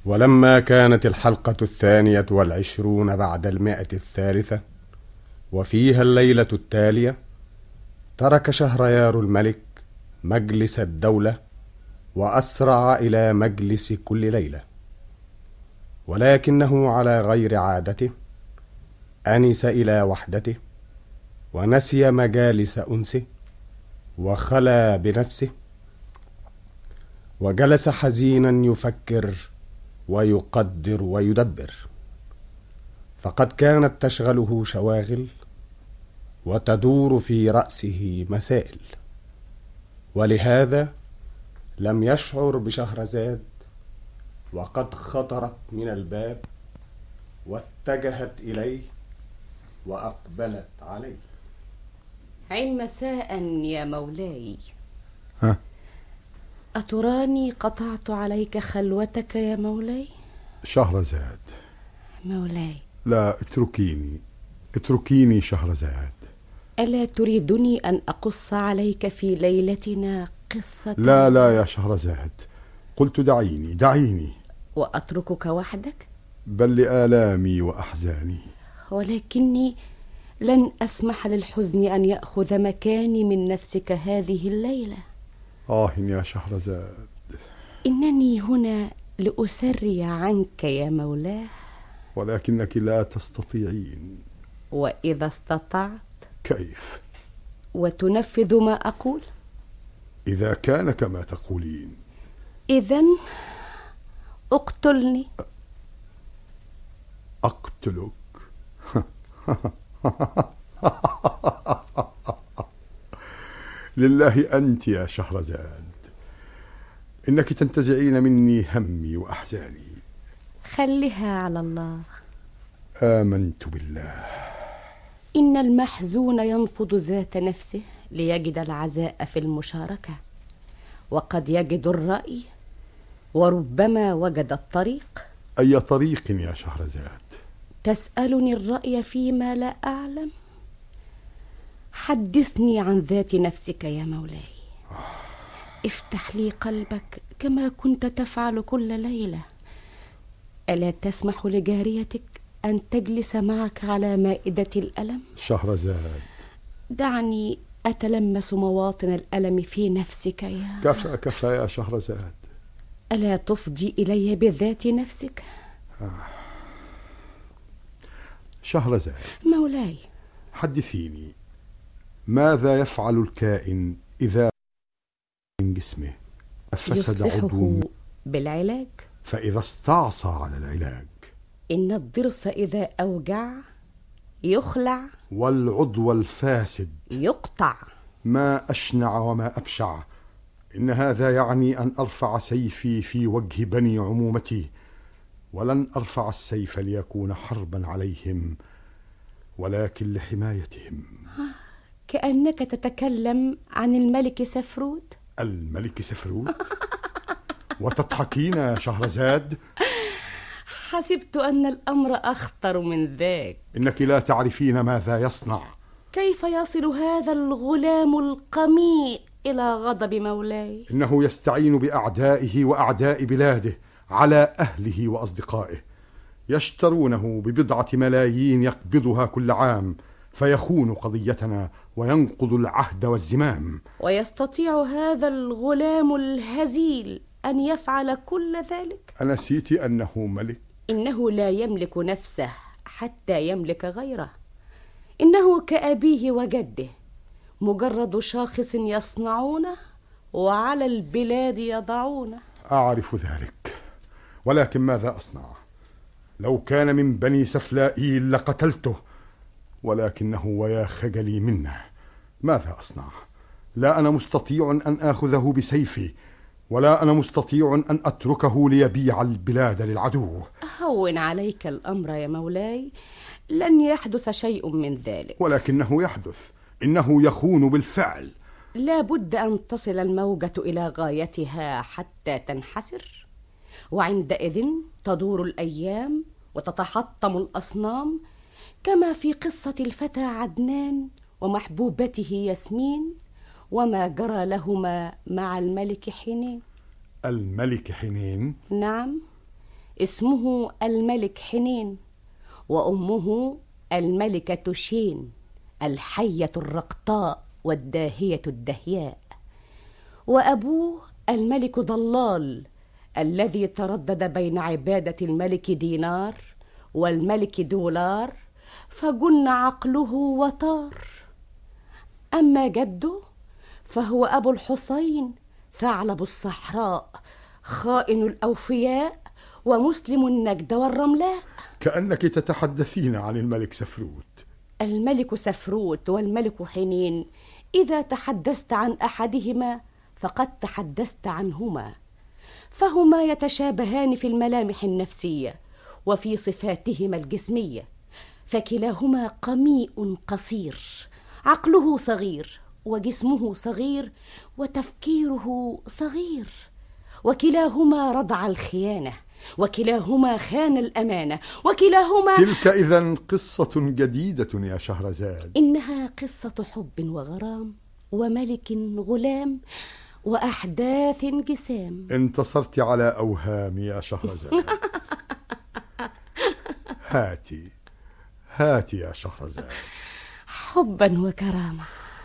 ولما كانت الحلقة 22 بعد 100 وفيها الليلة التالية، ترك شهريار الملك مجلس الدولة وأسرع إلى مجلس كل ليلة، ولكنه على غير عادته أنس إلى وحدته ونسي مجالس أنسه وخلا بنفسه، وجلس حزينا يفكر ويقدر ويدبر، فقد كانت تشغله شواغل وتدور في رأسه مسائل، ولهذا لم يشعر بشهرزاد وقد خطرت من الباب واتجهت إليه وأقبلت عليه. عين مساء يا مولاي. ها؟ أتراني قطعت عليك خلوتك يا مولاي؟ شهرزاد مولاي، لا، اتركيني شهرزاد. ألا تريدني أن أقص عليك في ليلتنا قصة؟ لا يا شهرزاد، قلت دعيني وأتركك وحدك؟ بل لآلامي وأحزاني. ولكني لن أسمح للحزن أن يأخذ مكاني من نفسك هذه الليلة. يا شهرزاد، إنني هنا لأسري عنك يا مولاه. ولكنك لا تستطيعين. وإذا استطعت؟ كيف؟ وتنفذ ما أقول؟ إذا كان كما تقولين. إذن اقتلني. أقتلك؟ لله أنت يا شهرزاد، إنك تنتزعين مني همي وأحزاني. خلها على الله. آمنت بالله. إن المحزون ينفض ذات نفسه ليجد العزاء في المشاركة، وقد يجد الرأي وربما وجد الطريق. أي طريق يا شهرزاد؟ تسألني الرأي فيما لا أعلم؟ حدثني عن ذات نفسك يا مولاي. افتح لي قلبك كما كنت تفعل كل ليلة. ألا تسمح لجاريتك أن تجلس معك على مائدة الألم؟ شهرزاد، دعني أتلمس مواطن الألم في نفسك يا كفى يا شهرزاد. ألا تفضي إلي بذات نفسك؟ شهرزاد مولاي، حدثيني، ماذا يفعل الكائن إذا من جسمه فسد عضو بالعلاج؟ فإذا استعصى على العلاج؟ إن الضرس إذا أوجع يخلع، والعضو الفاسد يقطع. ما أشنع وما أبشع. إن هذا يعني أن أرفع سيفي في وجه بني عمومتي، ولن أرفع السيف ليكون حربا عليهم، ولكن لحمايتهم. كأنك تتكلم عن الملك سفرود. الملك سفرود؟ وتضحكين يا شهرزاد؟ حسبت أن الأمر أخطر من ذاك. إنك لا تعرفين ماذا يصنع. كيف يصل هذا الغلام القميء إلى غضب مولاي؟ إنه يستعين بأعدائه وأعداء بلاده على أهله وأصدقائه، يشترونه ب1 ملايين يقبضها كل عام، فيخون قضيتنا وينقض العهد والزمام. ويستطيع هذا الغلام الهزيل أن يفعل كل ذلك؟ أنسيت أنه ملك؟ إنه لا يملك نفسه حتى يملك غيره. إنه كأبيه وجده، مجرد شاخص يصنعونه وعلى البلاد يضعونه. أعرف ذلك، ولكن ماذا أصنع؟ لو كان من بني سفلائيل لقتلته، ولكنه ويا خجلي منه. ماذا أصنع؟ لا أنا مستطيع أن آخذه بسيفي، ولا أنا مستطيع أن أتركه ليبيع البلاد للعدو. هون عليك الأمر يا مولاي، لن يحدث شيء من ذلك. ولكنه يحدث، إنه يخون بالفعل. لا بد أن تصل الموجة إلى غايتها حتى تنحسر، وعندئذ تدور الأيام وتتحطم الأصنام، كما في قصة الفتى عدنان ومحبوبته ياسمين، وما جرى لهما مع الملك حنين. الملك حنين؟ نعم، اسمه الملك حنين، وأمه الملكة شين الحية الرقطاء والداهية الدهياء، وأبوه الملك ضلال الذي تردد بين عبادة الملك دينار والملك دولار فجن عقله وطار. أما جده فهو أبو الحسين ثعلب الصحراء خائن الأوفياء ومسلم النجد والرملاء. كأنك تتحدثين عن الملك سفروت. الملك سفروت والملك حنين إذا تحدثت عن أحدهما فقد تحدثت عنهما، فهما يتشابهان في الملامح النفسية وفي صفاتهما الجسمية، فكلاهما قميء قصير، عقله صغير وجسمه صغير وتفكيره صغير، وكلاهما رضع الخيانة، وكلاهما خان الأمانة، وكلاهما تلك إذن قصة جديدة يا شهرزاد. إنها قصة حب وغرام وملك غلام وأحداث جسام. انتصرت على أوهامي يا شهرزاد. هاتي يا شهرزاد. حبا وكرامة.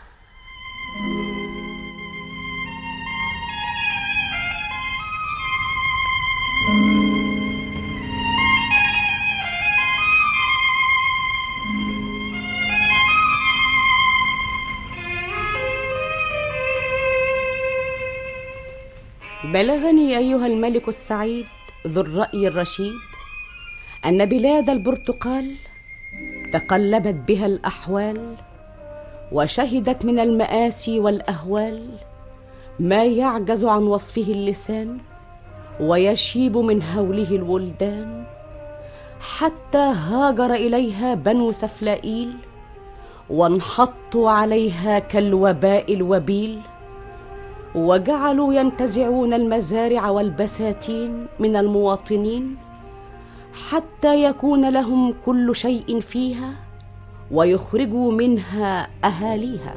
بلغني أيها الملك السعيد ذو الرأي الرشيد أن بلاد البرتقال تقلبت بها الأحوال وشهدت من المآسي والأهوال ما يعجز عن وصفه اللسان ويشيب من هوله الولدان، حتى هاجر إليها بنو سفلائيل وانحطوا عليها كالوباء الوبيل، وجعلوا ينتزعون المزارع والبساتين من المواطنين حتى يكون لهم كل شيء فيها ويخرجوا منها أهاليها.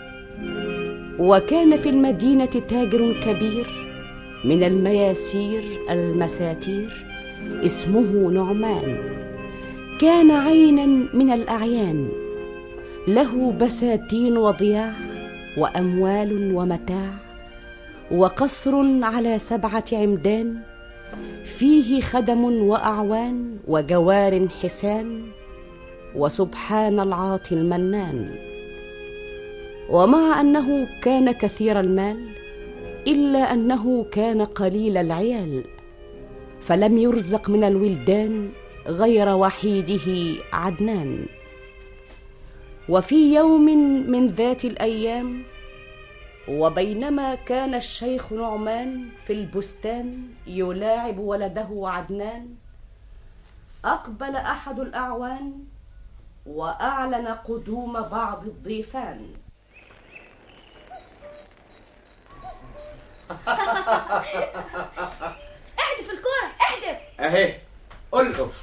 وكان في المدينة تاجر كبير من المياسير المساتير اسمه نعمان، كان عينا من الأعيان، له بساتين وضياع وأموال ومتاع، وقصر على 7 عمدان فيه خدم وأعوان وجوار حسان، وسبحان العاطي المنان. ومع أنه كان كثير المال إلا أنه كان قليل العيال، فلم يرزق من الولدان غير وحيده عدنان. وفي يوم من ذات الأيام وبينما كان الشيخ نعمان في البستان يلاعب ولده عدنان، أقبل أحد الأعوان وأعلن قدوم بعض الضيفان. احدف الكرة، احدف اهي. ألقف.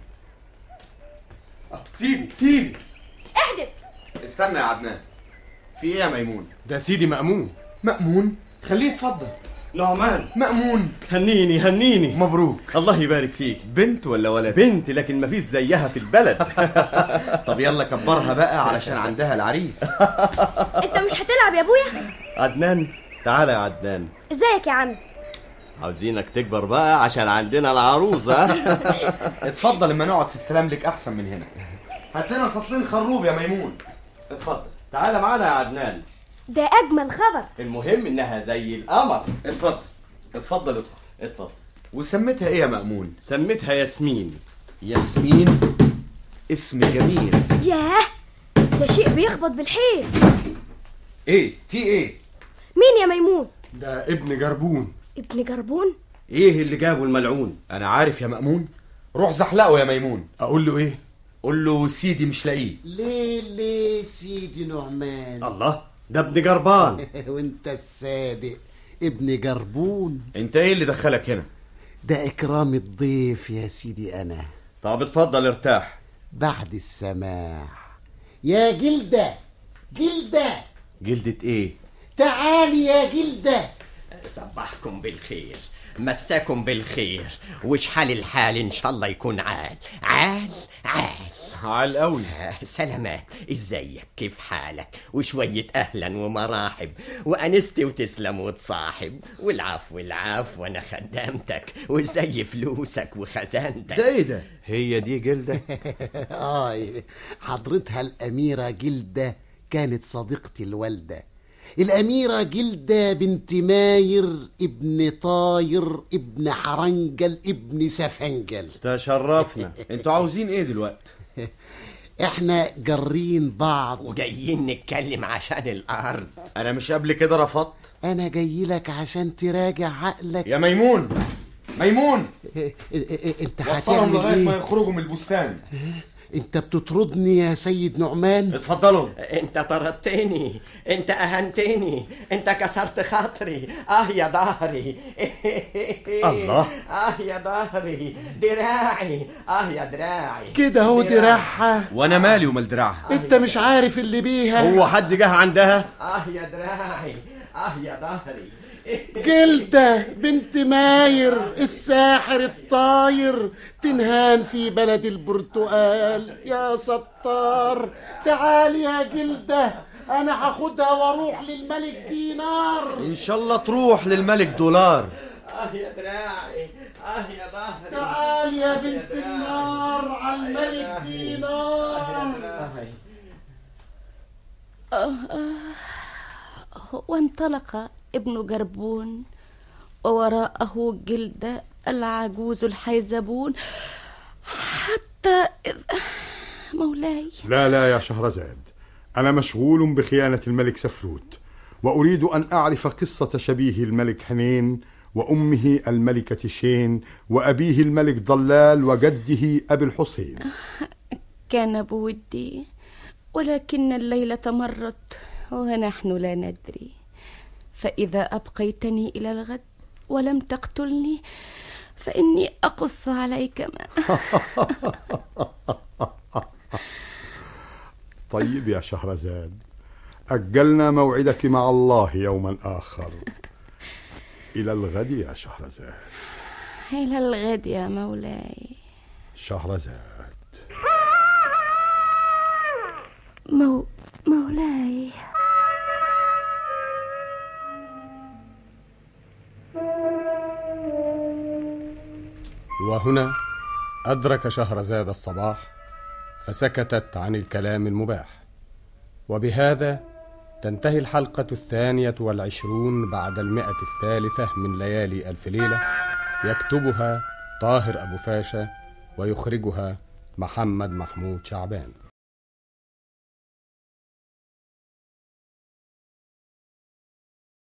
سيدي احدف. استنى يا عدنان، في ايه يا ميمون؟ ده سيدي مأمون. مأمون؟ خليه يتفضل. نعمان، مأمون، هنيني مبروك. الله يبارك فيك. بنت ولا ولد؟ بنت، لكن مفيش زيها في البلد. طب يلا كبرها بقى علشان عندها العريس. انت مش هتلعب يا ابويا؟ عدنان، تعالى يا عدنان. ازيك يا عم؟ عاوزينك تكبر بقى عشان عندنا العروسة. اتفضل، اما نقعد في السلام لك احسن من هنا. هات لنا سطلين خروب يا ميمون. اتفضل. تعالى معانا يا عدنان. ده اجمل خبر. المهم انها زي القمر. اتفضل ادخل. اتفضل. وسميتها ايه يا مأمون؟ سميتها ياسمين. ياسمين؟ اسم جميل. ياه، ده شيء بيخبط بالحيل. ايه في ايه؟ مين يا ميمون؟ ده ابن جربون. ابن جربون؟ ايه اللي جابه الملعون؟ انا عارف يا مأمون. روح زحلقه يا ميمون. اقول له ايه؟ قول له سيدي مش لاقيه. ليه سيدي نعمان؟ الله، ده ابن جربان. وانت الصادق ابن جربون. انت ايه اللي دخلك هنا؟ ده اكرام الضيف يا سيدي انا. طب اتفضل ارتاح. بعد السماح. يا جلدة، جلدة ايه؟ تعالي يا جلدة، صبحكم بالخير، مساكم بالخير، وش حال الحال؟ ان شاء الله يكون عال عال عال عال قوي. سلامات، ازيك؟ كيف حالك؟ وشوية اهلا ومراحب، وانستي وتسلم وتصاحب، والعفو العفو، وانا خدامتك، وازاي فلوسك وخزانتك؟ ده ايه ده؟ هي دي جلدة؟ حضرتها الأميرة جلدة كانت صديقتي الوالدة، الأميرة جلدة بنت ماير ابن طاير ابن حرنجل ابن سفنجل. تشرفنا. انتوا عاوزين ايه دلوقتي؟ احنا جارين بعض وجايين نتكلم عشان الارض. انا مش قبل كده رفضت؟ انا جاي لك عشان تراجع عقلك يا ميمون، ميمون، انت وصلهم لغايه هتعمل ما ايه؟ يخرجوا من البستان. انت بتطردني يا سيد نعمان؟ اتفضلوا. انت طردتني، انت اهنتني، انت كسرت خاطري. يا ظهري. الله. يا ظهري، دراعي. يا دراعي. كده هو دراعها. وانا مالي ومال دراعها؟ انت مش عارف اللي بيها. هو حد جه عندها؟ يا دراعي. يا ظهري. جلدة بنت ماير الساحر الطاير تنهان في بلد البرتقال. يا ستار، تعال يا جلدة، انا هاخدها واروح للملك دينار. ان شاء الله تروح للملك دولار. يا دراعي. يا ظهري. تعال يا بنت النار على الملك دينار. وانطلق ابن جربون، ووراءه جلدة العجوز الحيزبون، حتى مولاي. لا يا شهرزاد، أنا مشغول بخيانة الملك سفروت، وأريد أن أعرف قصة شبيه الملك حنين وأمه الملكة شين وأبيه الملك ضلال وجده أبي الحسين. كان بودي، ولكن الليلة مرت ونحن لا ندري، فإذا أبقيتني إلى الغد ولم تقتلني فإني أقص عليك ما. طيب يا شهرزاد، أجلنا موعدك مع الله يوما آخر. إلى الغد يا شهرزاد. إلى الغد يا مولاي. شهرزاد. مولاي. وهنا أدرك شهرزاد الصباح، فسكتت عن الكلام المباح. وبهذا تنتهي الحلقة 22 بعد 103 من ليالي ألف ليلة، يكتبها طاهر أبو فاشا ويخرجها محمد محمود شعبان.